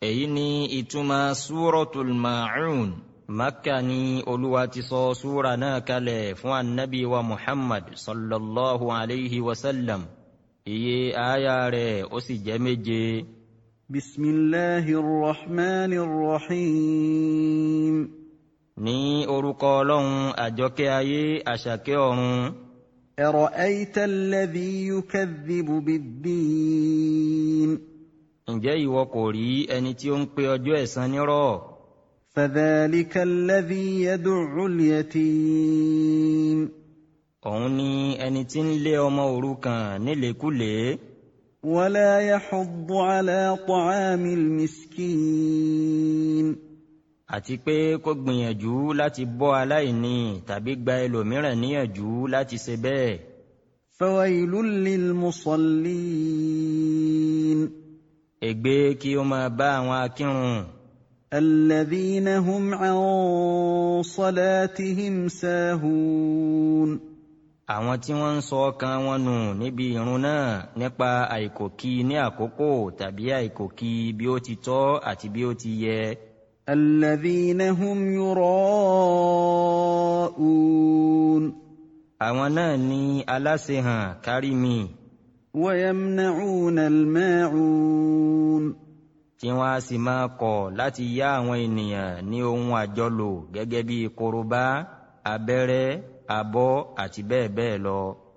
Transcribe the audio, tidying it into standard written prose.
èyí ni ìtumọ̀ súratul Ma'un. Makka ni Olúwa ti sọ súra náà kalẹ̀ fún annabi wa Muhammad sallallahu alayhi wa sallam. Iye aya rẹ̀ ó sì jẹ́ 7. Bismillahir Rahmanir Rahim. Ní orúkọ Ọlọ́run àjọkẹ́ ayé àṣàkẹ́ ọ̀run. Ara'ayta alladhi yukadhibu bid-din. Ǹjẹ́ ìwọ kò rí ẹni tí ó ń pe ọjọ́ ẹ̀san nírọ́? Fadhalika alladhi yad'u al-yatim. Òun ni ẹni tí ń lé ọmọ òrukàn nílékúlé. Wala yahuddu ala ta'amil miskin. Àti pé kó gbìyànjú láti bọ́ aláìní tàbí gba ẹlòmíràn níyànjú láti ṣe bẹ́ẹ̀. Fawailul lil musallin. Ègbé kí ó máa bá àwọn akírun. Alladhina hum an salatihim sahun. Àwọn tí wọ́n ń sọ ọkàn wọn nù níbi ìrun náà nípa àìkòkí ní àkókò tàbí àìkòkí bí ó ti tọ́ àti bí ó ti yẹ. Alladhina hum yura'un. Àwọn náà ni aláṣehàn kárí mi. Wa yamna'una al-ma'un. Tí wọ́n á sì máa kọ̀ láti yá àwọn ènìyàn ní ohun àjọlò gẹ́gẹ́ bí korobá, abẹ́rẹ́, abọ́ àti bẹ́ẹ̀ bẹ́ẹ̀ lọ.